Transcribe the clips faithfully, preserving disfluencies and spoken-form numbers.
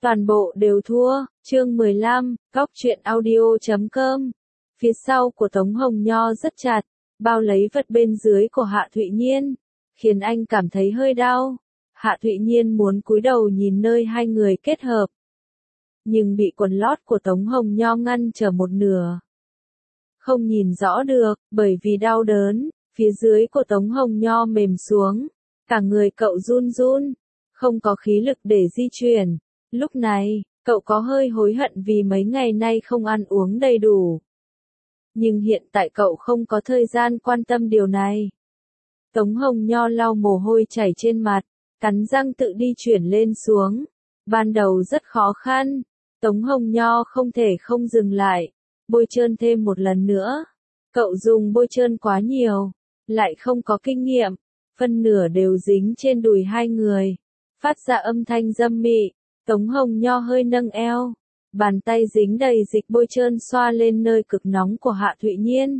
Toàn bộ đều thua. Chương mười lăm, Góc truyện audio chấm com. Phía sau của Tống Hồng Nho rất chặt, bao lấy vật bên dưới của Hạ Thụy Nhiên, khiến anh cảm thấy hơi đau. Hạ Thụy Nhiên muốn cúi đầu nhìn nơi hai người kết hợp, nhưng bị quần lót của Tống Hồng Nho ngăn trở một nửa. Không nhìn rõ được, bởi vì đau đớn, phía dưới của Tống Hồng Nho mềm xuống, cả người cậu run run, không có khí lực để di chuyển. Lúc này, cậu có hơi hối hận vì mấy ngày nay không ăn uống đầy đủ. Nhưng hiện tại cậu không có thời gian quan tâm điều này. Tống Hồng Nho lau mồ hôi chảy trên mặt, cắn răng tự đi chuyển lên xuống. Ban đầu rất khó khăn, Tống Hồng Nho không thể không dừng lại, bôi trơn thêm một lần nữa. Cậu dùng bôi trơn quá nhiều, lại không có kinh nghiệm, phân nửa đều dính trên đùi hai người, phát ra âm thanh dâm mị. Tống Hồng Nho hơi nâng eo, bàn tay dính đầy dịch bôi trơn xoa lên nơi cực nóng của Hạ Thụy Nhiên.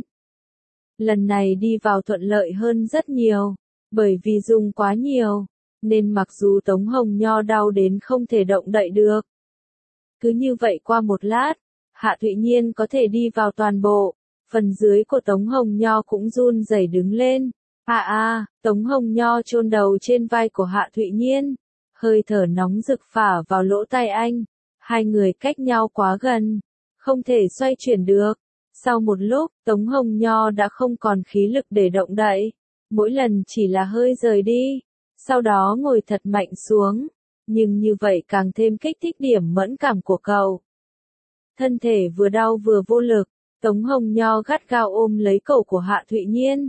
Lần này đi vào thuận lợi hơn rất nhiều, bởi vì dùng quá nhiều, nên mặc dù Tống Hồng Nho đau đến không thể động đậy được. Cứ như vậy qua một lát, Hạ Thụy Nhiên có thể đi vào toàn bộ, phần dưới của Tống Hồng Nho cũng run rẩy đứng lên. À à, Tống Hồng Nho chôn đầu trên vai của Hạ Thụy Nhiên, hơi thở nóng rực phả vào lỗ tai anh. Hai người cách nhau quá gần, không thể xoay chuyển được. Sau một lúc, Tống Hồng Nho đã không còn khí lực để động đậy, mỗi lần chỉ là hơi rời đi, sau đó ngồi thật mạnh xuống, nhưng như vậy càng thêm kích thích điểm mẫn cảm của cậu. Thân thể vừa đau vừa vô lực, Tống Hồng Nho gắt gao ôm lấy cổ của Hạ Thụy Nhiên.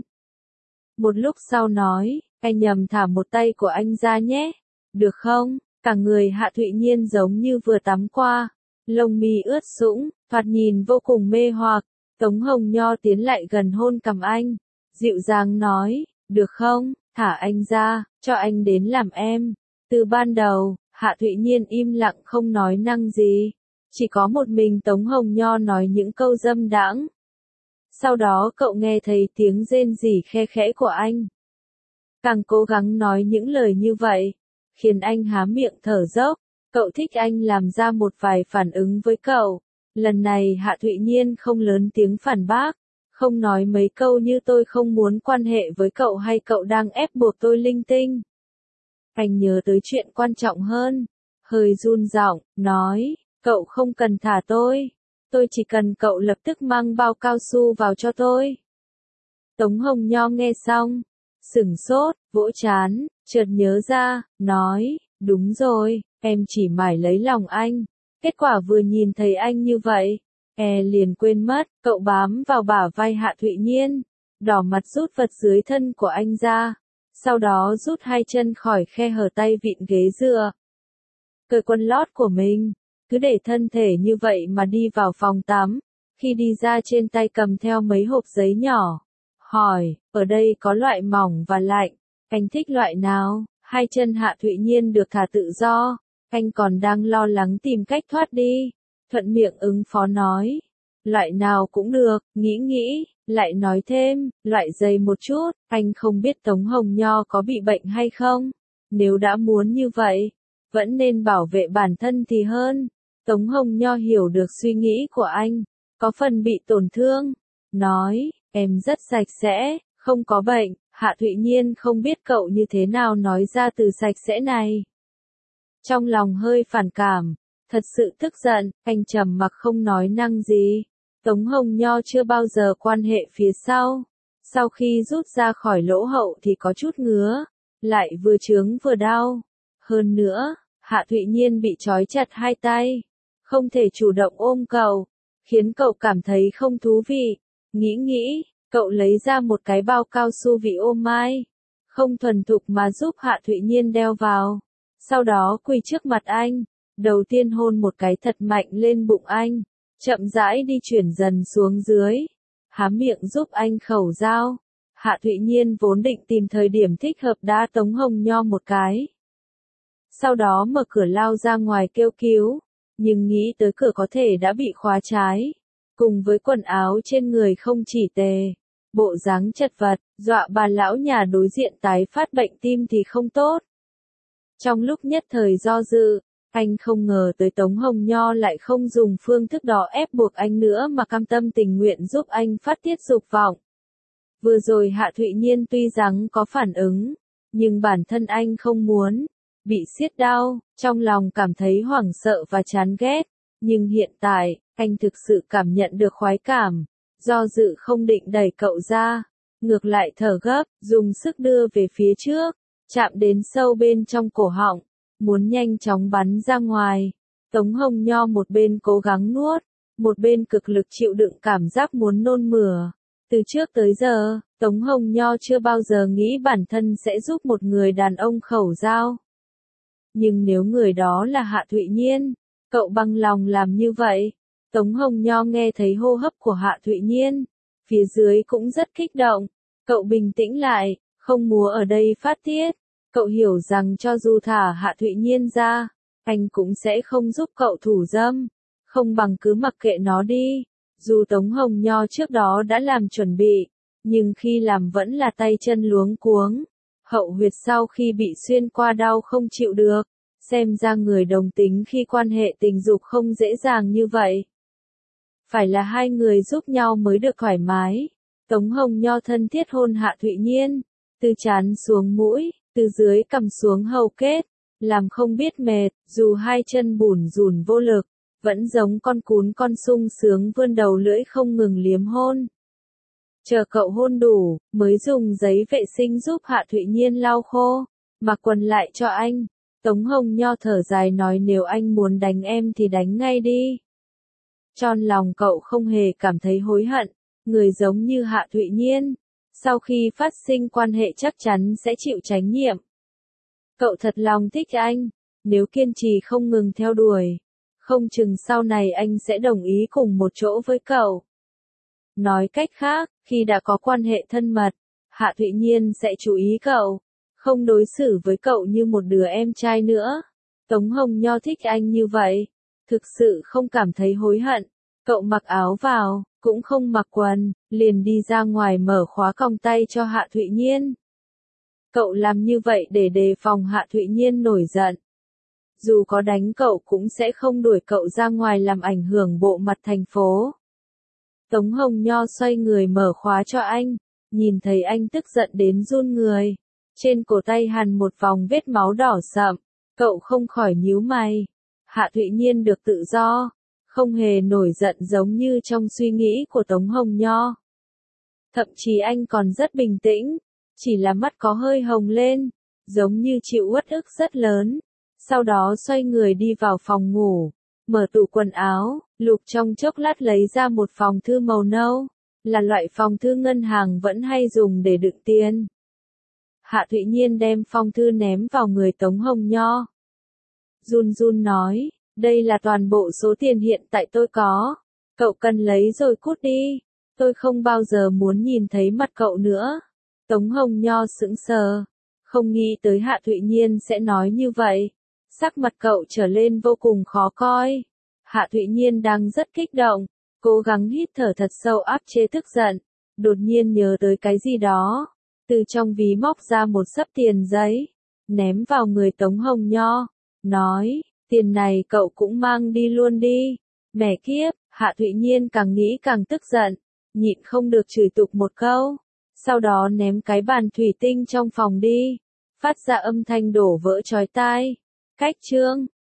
Một lúc sau nói, anh nhầm thả một tay của anh ra nhé, được không? Cả người Hạ Thụy Nhiên giống như vừa tắm qua, lông mi ướt sũng, thoạt nhìn vô cùng mê hoặc. Tống Hồng Nho tiến lại gần hôn cằm anh, dịu dàng nói, được không, thả anh ra, cho anh đến làm em. Từ ban đầu, Hạ Thụy Nhiên im lặng không nói năng gì, chỉ có một mình Tống Hồng Nho nói những câu dâm đãng. Sau đó cậu nghe thấy tiếng rên rỉ khe khẽ của anh. Càng cố gắng nói những lời như vậy, khiến anh há miệng thở dốc. Cậu thích anh làm ra một vài phản ứng với cậu. Lần này Hạ Thụy Nhiên không lớn tiếng phản bác, không nói mấy câu như tôi không muốn quan hệ với cậu hay cậu đang ép buộc tôi linh tinh. Anh nhớ tới chuyện quan trọng hơn, hơi run giọng, nói, cậu không cần thả tôi, tôi chỉ cần cậu lập tức mang bao cao su vào cho tôi. Tống Hồng Nho nghe xong, sửng sốt, vỗ trán, chợt nhớ ra, nói, đúng rồi, em chỉ mải lấy lòng anh. Kết quả vừa nhìn thấy anh như vậy, e liền quên mất, cậu bám vào bả vai Hạ Thụy Nhiên, đỏ mặt rút vật dưới thân của anh ra, sau đó rút hai chân khỏi khe hở tay vịn ghế dựa. Cởi quần lót của mình, cứ để thân thể như vậy mà đi vào phòng tắm, khi đi ra trên tay cầm theo mấy hộp giấy nhỏ. Hỏi, ở đây có loại mỏng và lạnh, anh thích loại nào? Hai chân Hạ Thụy Nhiên được thả tự do. Anh còn đang lo lắng tìm cách thoát đi, thuận miệng ứng phó nói, loại nào cũng được, nghĩ nghĩ, lại nói thêm, loại dày một chút, anh không biết Tống Hồng Nho có bị bệnh hay không, nếu đã muốn như vậy, vẫn nên bảo vệ bản thân thì hơn. Tống Hồng Nho hiểu được suy nghĩ của anh, có phần bị tổn thương, nói, em rất sạch sẽ, không có bệnh. Hạ Thụy Nhiên không biết cậu như thế nào nói ra từ sạch sẽ này. Trong lòng hơi phản cảm, thật sự tức giận, anh trầm mặc không nói năng gì. Tống Hồng Nho chưa bao giờ quan hệ phía sau. Sau khi rút ra khỏi lỗ hậu thì có chút ngứa, lại vừa chướng vừa đau. Hơn nữa, Hạ Thụy Nhiên bị trói chặt hai tay, không thể chủ động ôm cậu, khiến cậu cảm thấy không thú vị. Nghĩ nghĩ, cậu lấy ra một cái bao cao su vị ô mai, không thuần thục mà giúp Hạ Thụy Nhiên đeo vào. Sau đó quỳ trước mặt anh, đầu tiên hôn một cái thật mạnh lên bụng anh, chậm rãi đi chuyển dần xuống dưới, há miệng giúp anh khẩu dao. Hạ Thụy Nhiên vốn định tìm thời điểm thích hợp đá Tống Hồng Nho một cái. Sau đó mở cửa lao ra ngoài kêu cứu, nhưng nghĩ tới cửa có thể đã bị khóa trái, cùng với quần áo trên người không chỉ tề, bộ dáng chật vật, dọa bà lão nhà đối diện tái phát bệnh tim thì không tốt. Trong lúc nhất thời do dự, Anh không ngờ tới Tống Hồng Nho lại không dùng phương thức đó ép buộc anh nữa mà cam tâm tình nguyện giúp anh phát tiết dục vọng. Vừa rồi Hạ Thụy Nhiên tuy rằng có phản ứng, nhưng bản thân anh không muốn, bị siết đau, trong lòng cảm thấy hoảng sợ và chán ghét. Nhưng hiện tại, anh thực sự cảm nhận được khoái cảm, do dự không định đẩy cậu ra, ngược lại thở gấp, dùng sức đưa về phía trước, chạm đến sâu bên trong cổ họng, muốn nhanh chóng bắn ra ngoài. Tống Hồng Nho một bên cố gắng nuốt, một bên cực lực chịu đựng cảm giác muốn nôn mửa. Từ trước tới giờ, Tống Hồng Nho chưa bao giờ nghĩ bản thân sẽ giúp một người đàn ông khẩu dao. Nhưng nếu người đó là Hạ Thụy Nhiên, cậu bằng lòng làm như vậy. Tống Hồng Nho nghe thấy hô hấp của Hạ Thụy Nhiên, phía dưới cũng rất kích động. Cậu bình tĩnh lại, không múa ở đây phát tiết. Cậu hiểu rằng cho dù thả Hạ Thụy Nhiên ra, anh cũng sẽ không giúp cậu thủ dâm. Không bằng cứ mặc kệ nó đi. Dù Tống Hồng Nho trước đó đã làm chuẩn bị, nhưng khi làm vẫn là tay chân luống cuống. Hậu huyệt sau khi bị xuyên qua đau không chịu được. Xem ra người đồng tính khi quan hệ tình dục không dễ dàng như vậy. Phải là hai người giúp nhau mới được thoải mái. Tống Hồng Nho thân thiết hôn Hạ Thụy Nhiên, từ trán xuống mũi, từ dưới cằm xuống hầu kết, làm không biết mệt, dù hai chân bủn rủn vô lực, vẫn giống con cún con sung sướng vươn đầu lưỡi không ngừng liếm hôn. Chờ cậu hôn đủ, mới dùng giấy vệ sinh giúp Hạ Thụy Nhiên lau khô, mặc quần lại cho anh. Tống Hồng Nho thở dài nói nếu anh muốn đánh em thì đánh ngay đi. Trong lòng cậu không hề cảm thấy hối hận, người giống như Hạ Thụy Nhiên, sau khi phát sinh quan hệ chắc chắn sẽ chịu trách nhiệm. Cậu thật lòng thích anh, nếu kiên trì không ngừng theo đuổi, không chừng sau này anh sẽ đồng ý cùng một chỗ với cậu. Nói cách khác, khi đã có quan hệ thân mật, Hạ Thụy Nhiên sẽ chú ý cậu, không đối xử với cậu như một đứa em trai nữa. Tống Hồng Nho thích anh như vậy, thực sự không cảm thấy hối hận. Cậu mặc áo vào, cũng không mặc quần, liền đi ra ngoài mở khóa còng tay cho Hạ Thụy Nhiên. Cậu làm như vậy để đề phòng Hạ Thụy Nhiên nổi giận. Dù có đánh cậu cũng sẽ không đuổi cậu ra ngoài làm ảnh hưởng bộ mặt thành phố. Tống Hồng Nho xoay người mở khóa cho anh, nhìn thấy anh tức giận đến run người. Trên cổ tay hằn một vòng vết máu đỏ sậm, cậu không khỏi nhíu mày. Hạ Thụy Nhiên được tự do, không hề nổi giận giống như trong suy nghĩ của Tống Hồng Nho. Thậm chí anh còn rất bình tĩnh, chỉ là mắt có hơi hồng lên, giống như chịu uất ức rất lớn. Sau đó xoay người đi vào phòng ngủ, mở tủ quần áo, lục trong chốc lát lấy ra một phong thư màu nâu, là loại phong thư ngân hàng vẫn hay dùng để đựng tiền. Hạ Thụy Nhiên đem phong thư ném vào người Tống Hồng Nho. Run run nói, đây là toàn bộ số tiền hiện tại tôi có, cậu cần lấy rồi cút đi, tôi không bao giờ muốn nhìn thấy mặt cậu nữa. Tống Hồng Nho sững sờ, không nghĩ tới Hạ Thụy Nhiên sẽ nói như vậy, sắc mặt cậu trở lên vô cùng khó coi. Hạ Thụy Nhiên đang rất kích động, cố gắng hít thở thật sâu áp chế tức giận, đột nhiên nhớ tới cái gì đó. Từ trong ví móc ra một xấp tiền giấy, ném vào người Tống Hồng Nho, nói, tiền này cậu cũng mang đi luôn đi. Mẹ kiếp, Hạ Thụy Nhiên càng nghĩ càng tức giận, nhịn không được chửi tục một câu, sau đó ném cái bàn thủy tinh trong phòng đi, phát ra âm thanh đổ vỡ chói tai. Cách chương